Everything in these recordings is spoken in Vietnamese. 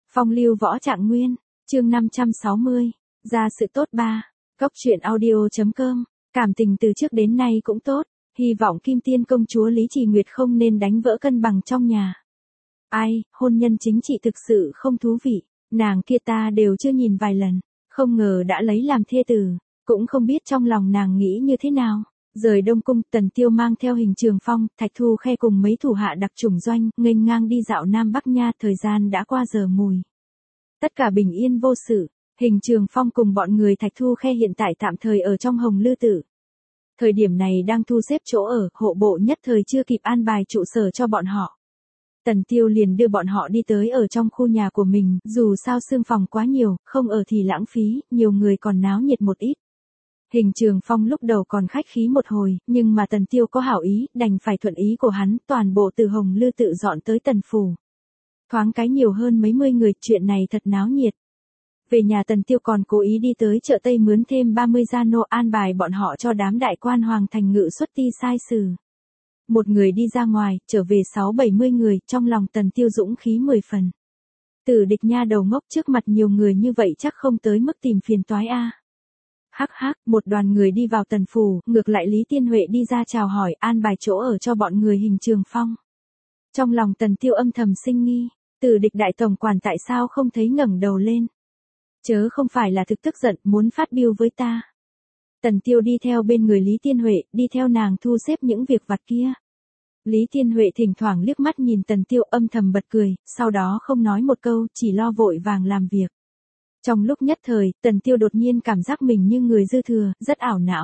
Phong lưu võ trạng nguyên, chương 560, ra sự tốt ba. Cốc truyện audio.com, cảm tình từ trước đến nay cũng tốt, hy vọng Kim Tiên công chúa Lý Trì Nguyệt không nên đánh vỡ cân bằng trong nhà. Ai, hôn nhân chính trị thực sự không thú vị, nàng kia ta đều chưa nhìn vài lần, không ngờ đã lấy làm thê tử, cũng không biết trong lòng nàng nghĩ như thế nào. Rời Đông Cung, Tần Tiêu mang theo Hình Trường Phong, Thạch Thu Khe cùng mấy thủ hạ đặc chủng doanh, nghênh ngang đi dạo Nam Bắc Nha, thời gian đã qua giờ mùi. Tất cả bình yên vô sự, Hình Trường Phong cùng bọn người Thạch Thu Khe hiện tại tạm thời ở trong Hồng Lư Tự. Thời điểm này đang thu xếp chỗ ở, hộ bộ nhất thời chưa kịp an bài trụ sở cho bọn họ. Tần Tiêu liền đưa bọn họ đi tới ở trong khu nhà của mình, dù sao xương phòng quá nhiều, không ở thì lãng phí, nhiều người còn náo nhiệt một ít. Hình Trường Phong lúc đầu còn khách khí một hồi, nhưng mà Tần Tiêu có hảo ý, đành phải thuận ý của hắn, toàn bộ từ Hồng Lư Tự dọn tới Tần Phủ. Thoáng cái nhiều hơn mấy mươi người, chuyện này thật náo nhiệt. Về nhà Tần Tiêu còn cố ý đi tới chợ Tây mướn thêm 30 gia nô an bài bọn họ cho đám đại quan hoàng thành ngự xuất ti sai sử. Một người đi ra ngoài, trở về 6-70 người, trong lòng Tần Tiêu dũng khí 10 phần. Tử Địch nha đầu ngốc, trước mặt nhiều người như vậy chắc không tới mức tìm phiền toái a. Hắc hắc, một đoàn người đi vào Tần Phủ, ngược lại Lý Tiên Huệ đi ra chào hỏi, an bài chỗ ở cho bọn người Hình Trường Phong. Trong lòng Tần Tiêu âm thầm sinh nghi, Tử Địch đại tổng quản tại sao không thấy ngẩng đầu lên? Chớ không phải là thực tức giận muốn phát biêu với ta. Tần Tiêu đi theo bên người Lý Tiên Huệ, đi theo nàng thu xếp những việc vặt kia. Lý Tiên Huệ thỉnh thoảng liếc mắt nhìn Tần Tiêu âm thầm bật cười, sau đó không nói một câu, chỉ lo vội vàng làm việc. Trong lúc nhất thời, Tần Tiêu đột nhiên cảm giác mình như người dư thừa, rất ảo não.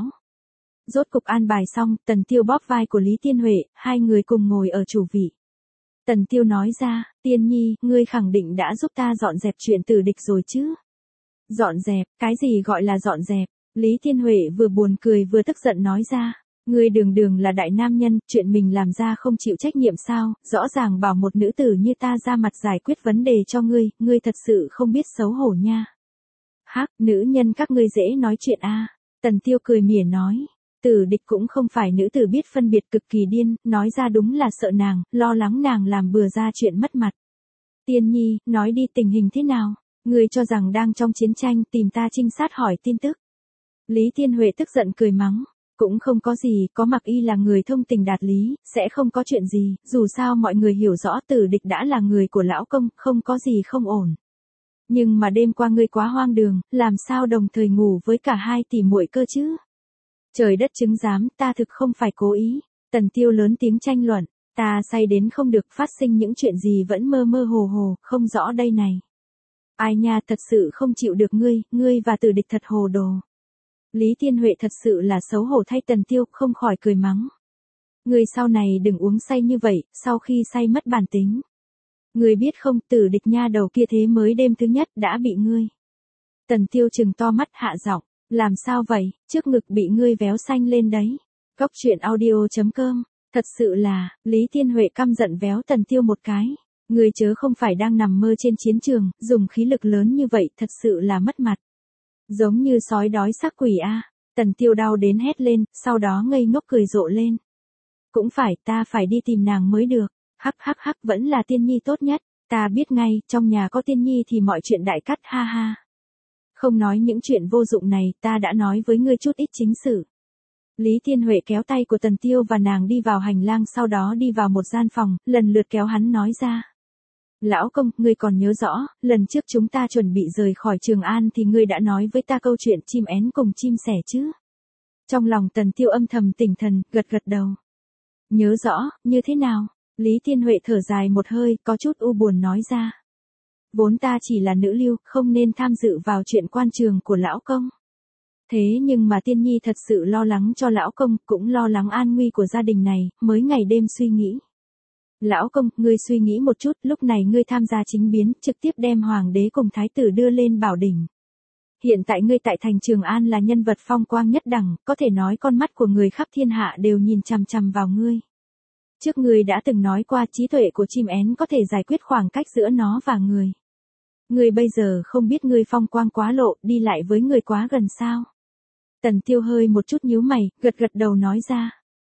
Rốt cục an bài xong, Tần Tiêu bóp vai của Lý Tiên Huệ, hai người cùng ngồi ở chủ vị. Tần Tiêu nói ra, Tiên Nhi, ngươi khẳng định đã giúp ta dọn dẹp chuyện Tử Địch rồi chứ? Dọn dẹp, cái gì gọi là dọn dẹp? Lý Tiên Huệ vừa buồn cười vừa tức giận nói ra. Ngươi đường là đại nam nhân, chuyện mình làm ra không chịu trách nhiệm sao, rõ ràng bảo một nữ tử như ta ra mặt giải quyết vấn đề cho ngươi thật sự không biết xấu hổ nha. Hắc, nữ nhân các ngươi dễ nói chuyện a. Tần Tiêu cười mỉa nói. Tử Địch cũng không phải nữ tử biết phân biệt, cực kỳ điên, nói ra đúng là sợ nàng, lo lắng nàng làm bừa ra chuyện mất mặt. Tiên Nhi, nói đi tình hình thế nào? Ngươi cho rằng đang trong chiến tranh tìm ta trinh sát hỏi tin tức. Lý Tiên Huệ tức giận cười mắng. Cũng không có gì, có Mặc Y là người thông tình đạt lý, sẽ không có chuyện gì, dù sao mọi người hiểu rõ Tử Địch đã là người của lão công, không có gì không ổn. Nhưng mà đêm qua ngươi quá hoang đường, làm sao đồng thời ngủ với cả hai tỷ muội cơ chứ? Trời đất chứng giám, ta thực không phải cố ý. Tần Tiêu lớn tiếng tranh luận, ta say đến không được, phát sinh những chuyện gì vẫn mơ mơ hồ hồ, không rõ đây này. Ai nha, thật sự không chịu được ngươi và Tử Địch thật hồ đồ. Lý Tiên Huệ thật sự là xấu hổ thay Tần Tiêu, không khỏi cười mắng. Ngươi sau này đừng uống say như vậy, sau khi say mất bản tính. Ngươi biết không, Tử Địch nha đầu kia thế mới đêm thứ nhất đã bị ngươi. Tần Tiêu trừng to mắt hạ giọng, làm sao vậy, trước ngực bị ngươi véo xanh lên đấy. Cốc truyện audio.com, thật sự là, Lý Tiên Huệ căm giận véo Tần Tiêu một cái. Ngươi chớ không phải đang nằm mơ trên chiến trường, dùng khí lực lớn như vậy, thật sự là mất mặt. Giống như sói đói xác quỷ a. Tần Tiêu đau đến hét lên, sau đó ngây ngốc cười rộ lên. Cũng phải, ta phải đi tìm nàng mới được. Hắc, vẫn là Tiên Nhi tốt nhất. Ta biết ngay, trong nhà có Tiên Nhi thì mọi chuyện đại cắt, ha ha. Không nói những chuyện vô dụng này, ta đã nói với ngươi chút ít chính sự. Lý Tiên Huệ kéo tay của Tần Tiêu và nàng đi vào hành lang, sau đó đi vào một gian phòng, lần lượt kéo hắn nói ra. Lão công, ngươi còn nhớ rõ, lần trước chúng ta chuẩn bị rời khỏi Trường An thì ngươi đã nói với ta câu chuyện chim én cùng chim sẻ chứ? Trong lòng Tần Tiêu âm thầm tỉnh thần, gật đầu. Nhớ rõ, như thế nào? Lý Tiên Huệ thở dài một hơi, có chút u buồn nói ra. Vốn ta chỉ là nữ lưu, không nên tham dự vào chuyện quan trường của lão công. Thế nhưng mà Tiên Nhi thật sự lo lắng cho lão công, cũng lo lắng an nguy của gia đình này, mới ngày đêm suy nghĩ. Lão công, ngươi suy nghĩ một chút, lúc này ngươi tham gia chính biến, trực tiếp đem hoàng đế cùng thái tử đưa lên bảo đỉnh. Hiện tại ngươi tại thành Trường An là nhân vật phong quang nhất đẳng, có thể nói con mắt của người khắp thiên hạ đều nhìn chằm chằm vào ngươi. Trước ngươi đã từng nói qua trí tuệ của chim én có thể giải quyết khoảng cách giữa nó và người. Ngươi bây giờ không biết ngươi phong quang quá lộ, đi lại với người quá gần sao? Tần Tiêu hơi một chút nhíu mày, gật đầu nói ra.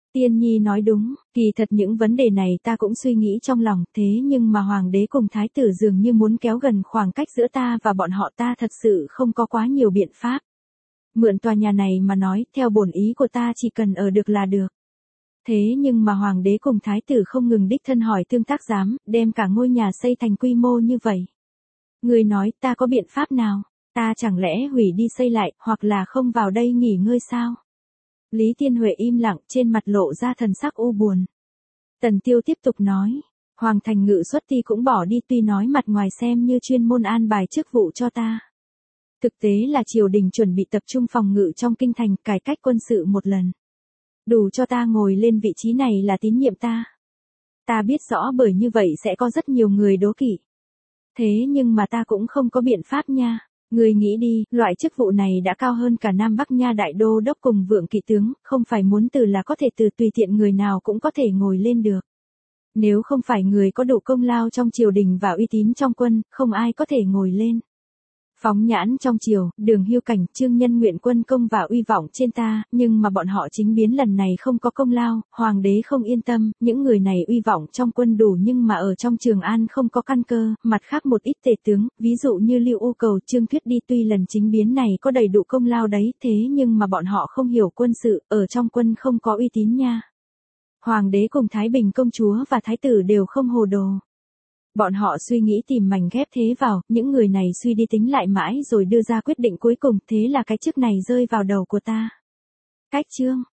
Tiên nhi nói đúng, kỳ thật những vấn đề này ta cũng suy nghĩ trong lòng, thế nhưng mà hoàng đế cùng thái tử dường như muốn kéo gần khoảng cách giữa ta và bọn họ, ta thật sự không có quá nhiều biện pháp. Mượn tòa nhà này mà nói, theo bổn ý của ta chỉ cần ở được là được. Thế nhưng mà hoàng đế cùng thái tử không ngừng đích thân hỏi tương tác giám, đem cả ngôi nhà xây thành quy mô như vậy. Người nói ta có biện pháp nào, ta chẳng lẽ hủy đi xây lại, hoặc là không vào đây nghỉ ngơi sao? Lý Tiên Huệ im lặng, trên mặt lộ ra thần sắc u buồn. Tần Tiêu tiếp tục nói, Hoàng thành ngự xuất ti cũng bỏ đi, tuy nói mặt ngoài xem như chuyên môn an bài chức vụ cho ta. Thực tế là triều đình chuẩn bị tập trung phòng ngự trong kinh thành, cải cách quân sự một lần. Đủ cho ta ngồi lên vị trí này là tín nhiệm ta. Ta biết rõ bởi như vậy sẽ có rất nhiều người đố kỵ. Thế nhưng mà ta cũng không có biện pháp nha. Người nghĩ đi, loại chức vụ này đã cao hơn cả Nam Bắc nha, đại đô đốc cùng vượng kỵ tướng, không phải muốn từ là có thể từ, tùy tiện người nào cũng có thể ngồi lên được. Nếu không phải người có đủ công lao trong triều đình và uy tín trong quân, không ai có thể ngồi lên. Phóng nhãn trong triều, Đường Hưu Cảnh, Trương Nhân nguyện quân công và uy vọng trên ta, nhưng mà bọn họ chính biến lần này không có công lao, hoàng đế không yên tâm, những người này uy vọng trong quân đủ nhưng mà ở trong Trường An không có căn cơ, mặt khác một ít tể tướng, ví dụ như Lưu U Cầu, Trương Thuyết đi, tuy lần chính biến này có đầy đủ công lao đấy, thế nhưng mà bọn họ không hiểu quân sự, ở trong quân không có uy tín nha. Hoàng đế cùng Thái Bình công chúa và thái tử đều không hồ đồ. Bọn họ suy nghĩ tìm mảnh ghép thế vào, những người này suy đi tính lại mãi rồi đưa ra quyết định cuối cùng, thế là cái chức này rơi vào đầu của ta. Cách chương